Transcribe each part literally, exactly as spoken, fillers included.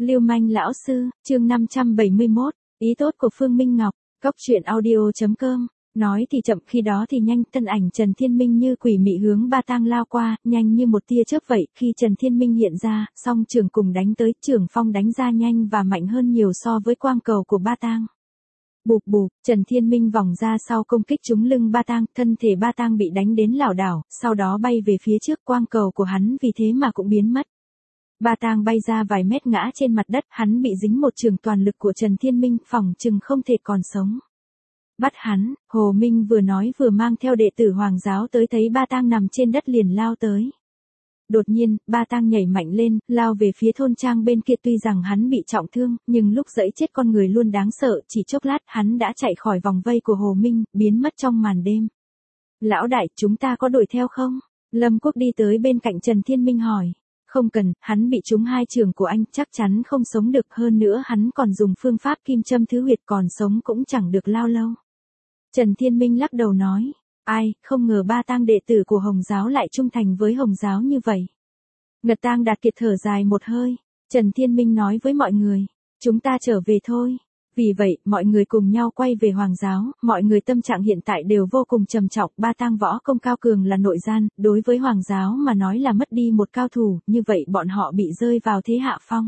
Lưu manh lão sư, chương năm trăm bảy mươi mốt, ý tốt của Phương Minh Ngọc, góc truyện audio chấm com. Nói thì chậm khi đó thì nhanh, thân ảnh Trần Thiên Minh như quỷ mị hướng Ba Tang lao qua, nhanh như một tia chớp vậy. Khi Trần Thiên Minh hiện ra, song trường cùng đánh tới, trường phong đánh ra nhanh và mạnh hơn nhiều so với quang cầu của Ba Tang. Bụp bụp, Trần Thiên Minh vòng ra sau công kích trúng lưng Ba Tang, thân thể Ba Tang bị đánh đến lảo đảo, sau đó bay về phía trước, quang cầu của hắn vì thế mà cũng biến mất. Ba Tang bay ra vài mét ngã trên mặt đất, hắn bị dính một trường toàn lực của Trần Thiên Minh, phỏng chừng không thể còn sống. Bắt hắn, Hồ Minh vừa nói vừa mang theo đệ tử Hoàng giáo tới, thấy Ba Tang nằm trên đất liền lao tới. Đột nhiên, Ba Tang nhảy mạnh lên, lao về phía thôn trang bên kia, tuy rằng hắn bị trọng thương, nhưng lúc giẫy chết con người luôn đáng sợ, chỉ chốc lát hắn đã chạy khỏi vòng vây của Hồ Minh, biến mất trong màn đêm. Lão đại, chúng ta có đuổi theo không? Lâm Quốc đi tới bên cạnh Trần Thiên Minh hỏi. Không cần, hắn bị trúng hai trường của anh, chắc chắn không sống được, hơn nữa hắn còn dùng phương pháp kim châm thứ huyệt, còn sống cũng chẳng được lao lâu. Trần Thiên Minh lắc đầu nói, ai, không ngờ Ba Tang đệ tử của Hồng giáo lại trung thành với Hồng giáo như vậy. Ngật Tang Đạt Kiệt thở dài một hơi, Trần Thiên Minh nói với mọi người, chúng ta trở về thôi. Vì vậy, mọi người cùng nhau quay về Hoàng giáo, mọi người tâm trạng hiện tại đều vô cùng trầm trọng. Ba Tang võ công cao cường là nội gian, đối với Hoàng giáo mà nói là mất đi một cao thủ, như vậy bọn họ bị rơi vào thế hạ phong.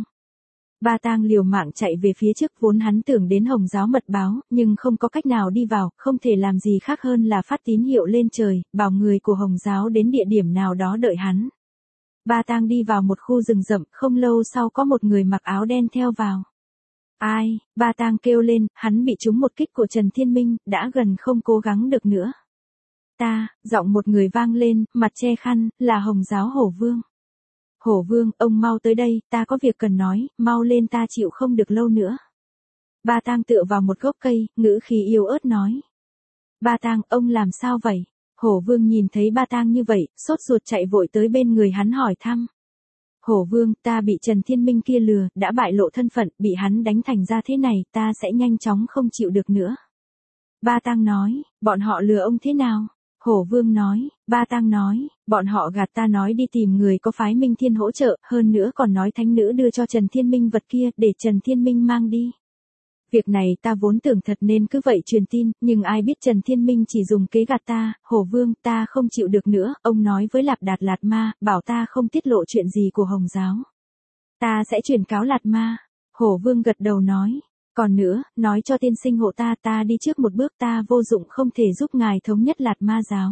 Ba Tang liều mạng chạy về phía trước, vốn hắn tưởng đến Hồng giáo mật báo, nhưng không có cách nào đi vào, không thể làm gì khác hơn là phát tín hiệu lên trời, bảo người của Hồng giáo đến địa điểm nào đó đợi hắn. Ba Tang đi vào một khu rừng rậm, không lâu sau có một người mặc áo đen theo vào. Ai, Ba Tang kêu lên, hắn bị trúng một kích của Trần Thiên Minh, đã gần không cố gắng được nữa. Ta, giọng một người vang lên, mặt che khăn, là Hồng giáo Hổ Vương. Hổ Vương, ông mau tới đây, ta có việc cần nói, mau lên, ta chịu không được lâu nữa. Ba Tang tựa vào một gốc cây, ngữ khí yếu ớt nói. Ba Tang, ông làm sao vậy? Hổ Vương nhìn thấy Ba Tang như vậy, sốt ruột chạy vội tới bên người hắn hỏi thăm. Hổ Vương, ta bị Trần Thiên Minh kia lừa, đã bại lộ thân phận, bị hắn đánh thành ra thế này, ta sẽ nhanh chóng không chịu được nữa. Ba Tang nói, bọn họ lừa ông thế nào? Hổ Vương nói, Ba Tang nói, bọn họ gạt ta nói đi tìm người có phái Minh Thiên hỗ trợ, hơn nữa còn nói thánh nữ đưa cho Trần Thiên Minh vật kia, để Trần Thiên Minh mang đi. Việc này ta vốn tưởng thật nên cứ vậy truyền tin, nhưng ai biết Trần Thiên Minh chỉ dùng kế gạt ta. Hổ Vương, ta không chịu được nữa, ông nói với Lạp Đạt Lạt Ma, bảo ta không tiết lộ chuyện gì của Hồng giáo. Ta sẽ chuyển cáo Lạt Ma. Hổ Vương gật đầu nói, còn nữa, nói cho tiên sinh hộ ta, ta đi trước một bước, ta vô dụng không thể giúp ngài thống nhất Lạt Ma giáo.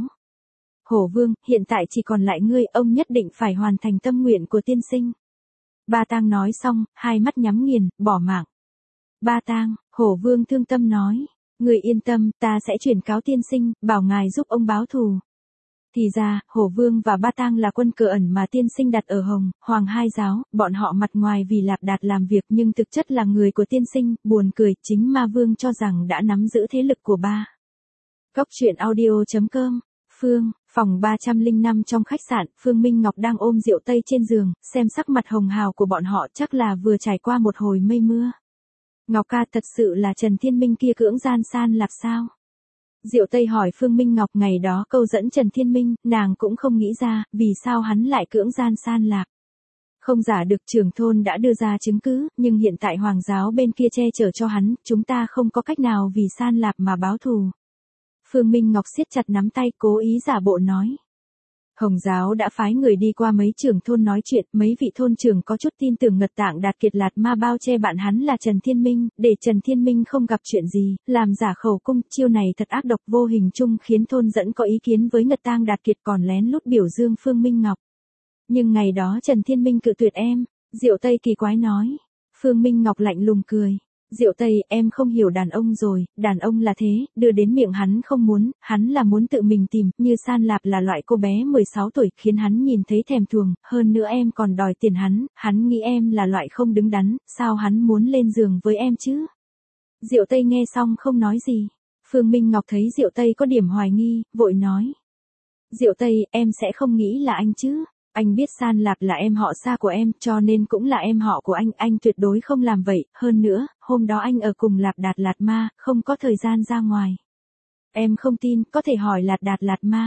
Hổ Vương, hiện tại chỉ còn lại ngươi, ông nhất định phải hoàn thành tâm nguyện của tiên sinh. Ba Tang nói xong, hai mắt nhắm nghiền, bỏ mạng. Ba Tang, Hổ Vương thương tâm nói, người yên tâm, ta sẽ chuyển cáo tiên sinh, bảo ngài giúp ông báo thù. Thì ra, Hổ Vương và Ba Tang là quân cờ ẩn mà tiên sinh đặt ở Hồng, Hoàng hai giáo, bọn họ mặt ngoài vì Lạp Đạt làm việc nhưng thực chất là người của tiên sinh, buồn cười, chính Ma Vương cho rằng đã nắm giữ thế lực của ba. Góc truyện audio chấm com, Phương, phòng ba trăm lẻ năm trong khách sạn, Phương Minh Ngọc đang ôm rượu tây trên giường, xem sắc mặt hồng hào của bọn họ chắc là vừa trải qua một hồi mây mưa. Ngọc ca, thật sự là Trần Thiên Minh kia cưỡng gian San Lạc sao? Diệu Tây hỏi Phương Minh Ngọc, ngày đó câu dẫn Trần Thiên Minh, nàng cũng không nghĩ ra, vì sao hắn lại cưỡng gian San Lạc. Không giả được, trưởng thôn đã đưa ra chứng cứ, nhưng hiện tại Hoàng giáo bên kia che chở cho hắn, chúng ta không có cách nào vì San Lạc mà báo thù. Phương Minh Ngọc siết chặt nắm tay, cố ý giả bộ nói. Hồng giáo đã phái người đi qua mấy trưởng thôn nói chuyện, mấy vị thôn trưởng có chút tin tưởng Ngật Tạng Đạt Kiệt Lạt Ma bao che bạn hắn là Trần Thiên Minh, để Trần Thiên Minh không gặp chuyện gì, làm giả khẩu cung, chiêu này thật ác độc, vô hình chung khiến thôn dẫn có ý kiến với Ngật Tạng Đạt Kiệt, còn lén lút biểu dương Phương Minh Ngọc. Nhưng ngày đó Trần Thiên Minh cự tuyệt em, Diệu Tây kỳ quái nói. Phương Minh Ngọc lạnh lùng cười. Diệu Tây, em không hiểu đàn ông rồi, đàn ông là thế, đưa đến miệng hắn không muốn, hắn là muốn tự mình tìm, như San Lạp là loại cô bé mười sáu tuổi, khiến hắn nhìn thấy thèm thuồng, hơn nữa em còn đòi tiền hắn, hắn nghĩ em là loại không đứng đắn, sao hắn muốn lên giường với em chứ? Diệu Tây nghe xong không nói gì. Phương Minh Ngọc thấy Diệu Tây có điểm hoài nghi, vội nói. Diệu Tây, em sẽ không nghĩ là anh chứ? Anh biết San Lạp là em họ xa của em, cho nên cũng là em họ của anh, anh tuyệt đối không làm vậy, hơn nữa, hôm đó anh ở cùng Lạp Đạt Lạt Ma, không có thời gian ra ngoài. Em không tin, có thể hỏi Lạt Đạt Lạt Ma.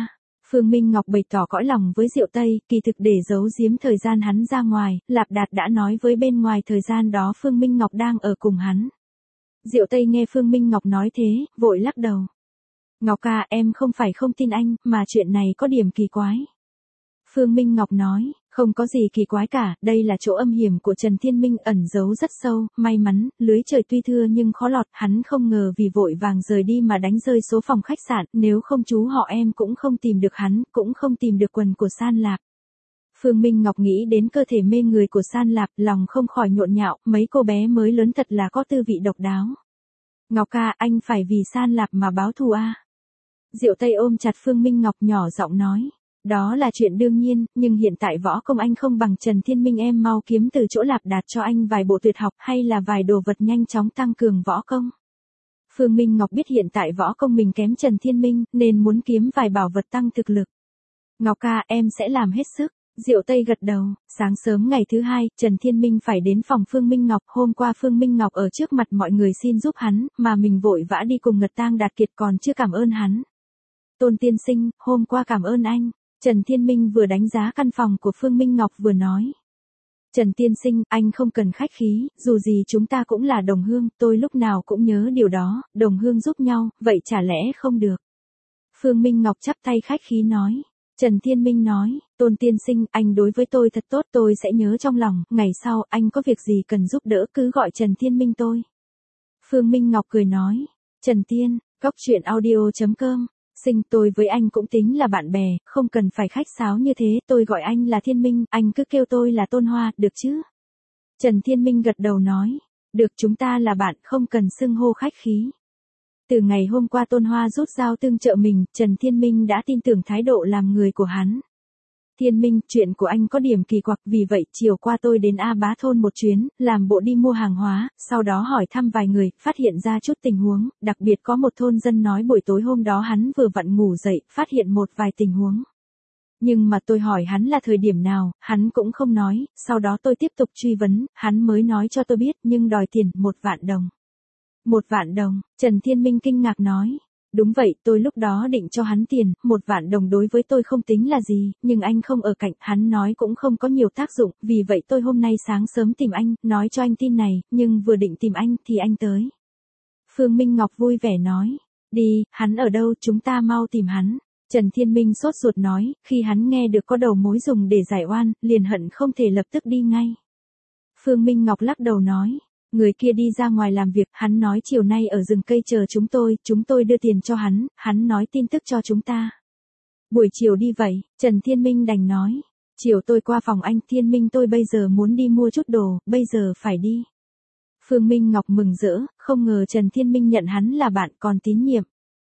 Phương Minh Ngọc bày tỏ cõi lòng với Diệu Tây, kỳ thực để giấu giếm thời gian hắn ra ngoài, Lạp Đạt đã nói với bên ngoài thời gian đó Phương Minh Ngọc đang ở cùng hắn. Diệu Tây nghe Phương Minh Ngọc nói thế, vội lắc đầu. Ngọc ca, em không phải không tin anh, mà chuyện này có điểm kỳ quái. Phương Minh Ngọc nói, không có gì kỳ quái cả, đây là chỗ âm hiểm của Trần Thiên Minh ẩn giấu rất sâu, may mắn, lưới trời tuy thưa nhưng khó lọt, hắn không ngờ vì vội vàng rời đi mà đánh rơi số phòng khách sạn, nếu không chú họ em cũng không tìm được hắn, cũng không tìm được quần của San Lạp. Phương Minh Ngọc nghĩ đến cơ thể mê người của San Lạp, lòng không khỏi nhộn nhạo, mấy cô bé mới lớn thật là có tư vị độc đáo. Ngọc ca, anh phải vì San Lạp mà báo thù à? Diệu Tây ôm chặt Phương Minh Ngọc nhỏ giọng nói. Đó là chuyện đương nhiên, nhưng hiện tại võ công anh không bằng Trần Thiên Minh, em mau kiếm từ chỗ Lạp Đạt cho anh vài bộ tuyệt học hay là vài đồ vật nhanh chóng tăng cường võ công. Phương Minh Ngọc biết hiện tại võ công mình kém Trần Thiên Minh, nên muốn kiếm vài bảo vật tăng thực lực. Ngọc ca, em sẽ làm hết sức. Diệu Tây gật đầu, sáng sớm ngày thứ hai, Trần Thiên Minh phải đến phòng Phương Minh Ngọc, hôm qua Phương Minh Ngọc ở trước mặt mọi người xin giúp hắn, mà mình vội vã đi cùng Ngật Tang Đạt Kiệt còn chưa cảm ơn hắn. Tôn tiên sinh, hôm qua cảm ơn anh. Trần Thiên Minh vừa đánh giá căn phòng của Phương Minh Ngọc vừa nói. Trần tiên sinh, anh không cần khách khí, dù gì chúng ta cũng là đồng hương, tôi lúc nào cũng nhớ điều đó, đồng hương giúp nhau, vậy chả lẽ không được. Phương Minh Ngọc chắp tay khách khí nói. Trần Thiên Minh nói, Tôn tiên sinh, anh đối với tôi thật tốt, tôi sẽ nhớ trong lòng, ngày sau anh có việc gì cần giúp đỡ cứ gọi Trần Thiên Minh tôi. Phương Minh Ngọc cười nói, Trần Tiên, cóc truyện audio chấm com. Sinh, tôi với anh cũng tính là bạn bè, không cần phải khách sáo như thế, tôi gọi anh là Thiên Minh, anh cứ kêu tôi là Tôn Hoa, được chứ? Trần Thiên Minh gật đầu nói, được, chúng ta là bạn, không cần xưng hô khách khí. Từ ngày hôm qua Tôn Hoa rút dao tương trợ mình, Trần Thiên Minh đã tin tưởng thái độ làm người của hắn. Thiên Minh, chuyện của anh có điểm kỳ quặc, vì vậy chiều qua tôi đến A Bá thôn một chuyến, làm bộ đi mua hàng hóa, sau đó hỏi thăm vài người, phát hiện ra chút tình huống, đặc biệt có một thôn dân nói buổi tối hôm đó hắn vừa vặn ngủ dậy, phát hiện một vài tình huống. Nhưng mà tôi hỏi hắn là thời điểm nào, hắn cũng không nói, sau đó tôi tiếp tục truy vấn, hắn mới nói cho tôi biết, nhưng đòi tiền, một vạn đồng. Một vạn đồng, Trần Thiên Minh kinh ngạc nói. Đúng vậy, tôi lúc đó định cho hắn tiền, một vạn đồng đối với tôi không tính là gì, nhưng anh không ở cạnh, hắn nói cũng không có nhiều tác dụng, vì vậy tôi hôm nay sáng sớm tìm anh, nói cho anh tin này, nhưng vừa định tìm anh, thì anh tới. Phương Minh Ngọc vui vẻ nói, đi, hắn ở đâu, chúng ta mau tìm hắn. Trần Thiên Minh sốt ruột nói, khi hắn nghe được có đầu mối dùng để giải oan, liền hận không thể lập tức đi ngay. Phương Minh Ngọc lắc đầu nói. Người kia đi ra ngoài làm việc, hắn nói chiều nay ở rừng cây chờ chúng tôi, chúng tôi đưa tiền cho hắn, hắn nói tin tức cho chúng ta. Buổi chiều đi vậy, Trần Thiên Minh đành nói. Chiều tôi qua phòng anh, Thiên Minh tôi bây giờ muốn đi mua chút đồ, bây giờ phải đi. Phương Minh Ngọc mừng rỡ, không ngờ Trần Thiên Minh nhận hắn là bạn còn tín nhiệm.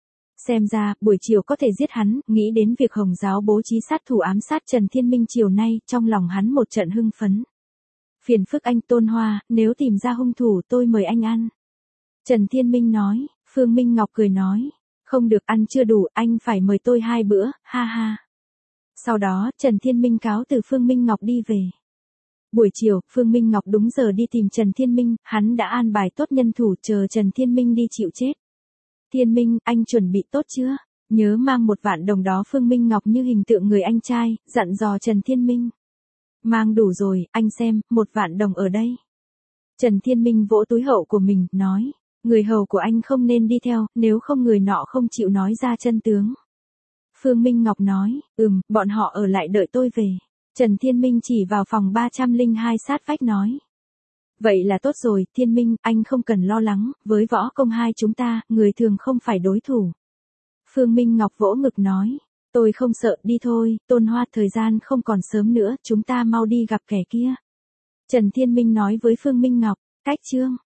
Xem ra, buổi chiều có thể giết hắn, nghĩ đến việc Hồng Giáo bố trí sát thủ ám sát Trần Thiên Minh chiều nay, trong lòng hắn một trận hưng phấn. Phiền phức anh Tôn Hoa, nếu tìm ra hung thủ tôi mời anh ăn. Trần Thiên Minh nói, Phương Minh Ngọc cười nói, không được, ăn chưa đủ, anh phải mời tôi hai bữa, ha ha. Sau đó, Trần Thiên Minh cáo từ Phương Minh Ngọc đi về. Buổi chiều, Phương Minh Ngọc đúng giờ đi tìm Trần Thiên Minh, hắn đã an bài tốt nhân thủ chờ Trần Thiên Minh đi chịu chết. Thiên Minh, anh chuẩn bị tốt chưa? Nhớ mang một vạn đồng đó. Phương Minh Ngọc như hình tượng người anh trai, dặn dò Trần Thiên Minh. Mang đủ rồi, anh xem, một vạn đồng ở đây. Trần Thiên Minh vỗ túi hậu của mình, nói, người hầu của anh không nên đi theo, nếu không người nọ không chịu nói ra chân tướng. Phương Minh Ngọc nói, ừm, bọn họ ở lại đợi tôi về. Trần Thiên Minh chỉ vào phòng ba trăm lẻ hai sát vách nói. Vậy là tốt rồi, Thiên Minh, anh không cần lo lắng, với võ công hai chúng ta, người thường không phải đối thủ. Phương Minh Ngọc vỗ ngực nói. Tôi không sợ, đi thôi, Tôn Hoa, thời gian không còn sớm nữa, chúng ta mau đi gặp kẻ kia. Trần Thiên Minh nói với Phương Minh Ngọc, cách chương.